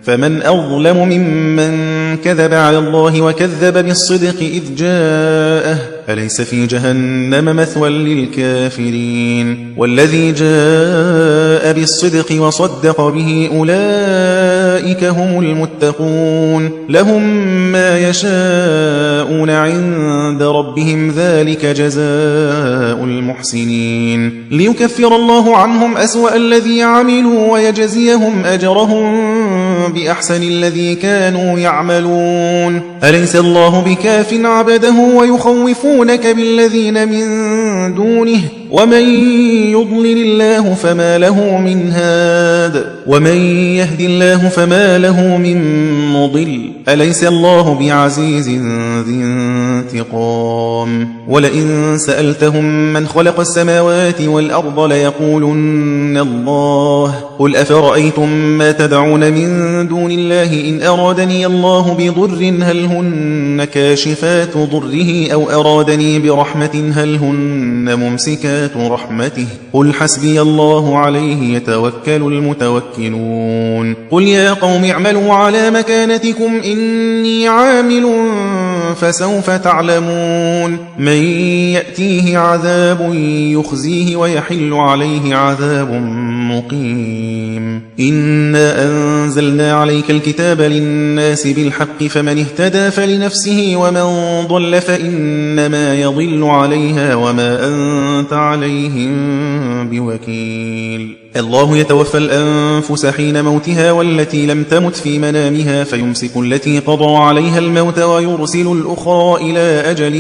فمن أظلم ممن كذب على الله وكذب بالصدق إذ جاءه أليس في جهنم مثوى للكافرين والذي جاء بالصدق وصدق به أولئك هم المتقون لهم ما يشاءون عند ربهم ذلك جزاء المحسنين ليكفر الله عنهم أسوأ الذي عملوا ويجزيهم أجرهم بأحسن الذي كانوا يعملون أليس الله بكاف عبده ويخوفونك بالذين من دونه ومن يضلل الله فما له من هاد ومن يهد الله فما له من مضل أليس الله بعزيز ذي انتقام ولئن سألتهم من خلق السماوات والأرض ليقولن الله قل أفرأيتم ما تدعون من دون الله إن أرادني الله بضر هل هن كاشفات ضره أو أرادني برحمة هل هن ممسكات رحمته قل حسبي الله عليه يتوكل المتوكلون قل يا قوم اعملوا على مكانتكم إني عامل فسوف تعلمون من يأتيه عذاب يخزيه ويحل عليه عذاب مقيم إنا أنزلنا عليك الكتاب للناس بالحق فمن اهتدى فلنفسه ومن ضل فإنما يضل عليها وما أنت عليهم بوكيل الله يتوفى الأنفس حين موتها والتي لم تمت في منامها فيمسك التي قضى عليها الموت ويرسل الأخرى إلى أجل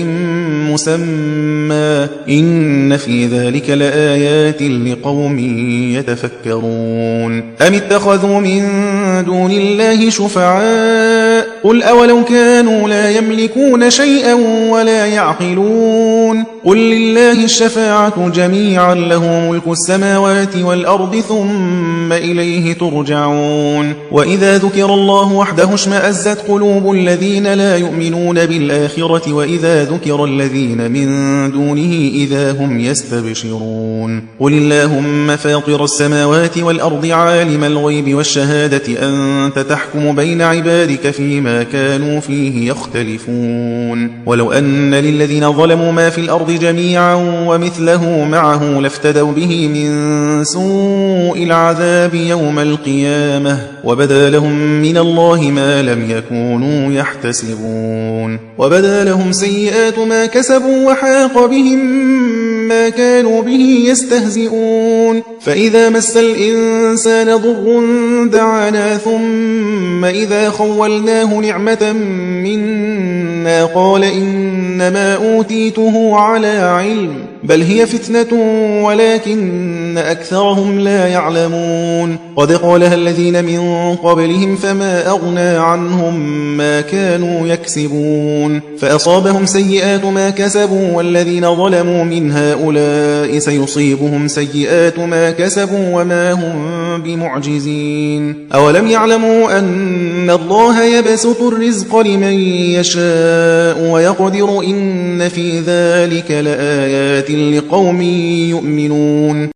مسمى إن في ذلك لآيات لقوم يتفكرون أم اتخذوا من دون الله شفعاء قل أولو كانوا لا يملكون شيئا ولا يعقلون قل لله الشفاعة جميعا له ملك السماوات والأرض ثم إليه ترجعون وإذا ذكر الله وحده اشمأزت قلوب الذين لا يؤمنون بالآخرة وإذا ذكر الذين من دونه إذا هم يستبشرون قل اللهم فاطر السماوات والأرض عالم الغيب والشهادة أنت تحكم بين عبادك فيما كانوا فيه يختلفون ولو أن للذين ظلموا ما في الأرض جميعا ومثله معه لافتدوا به من سوء العذاب يوم القيامة وبدا لهم من الله ما لم يكونوا يحتسبون وبدا لهم سيئات ما كسبوا وحاق بهم ما كانوا به يستهزئون فإذا مس الإنسان ضر دعانا ثم إذا خولناه نعمة منا قال إنما أوتيته على علم بل هي فتنة ولكن أكثرهم لا يعلمون قد قالها الذين من قبلهم فما أغنى عنهم ما كانوا يكسبون فأصابهم سيئات ما كسبوا والذين ظلموا من هؤلاء سيصيبهم سيئات ما كسبوا وما هم بمعجزين أولم يعلموا أن الله يبسط الرزق لمن يشاء ويقدر إن في ذلك لآيات لقوم يؤمنون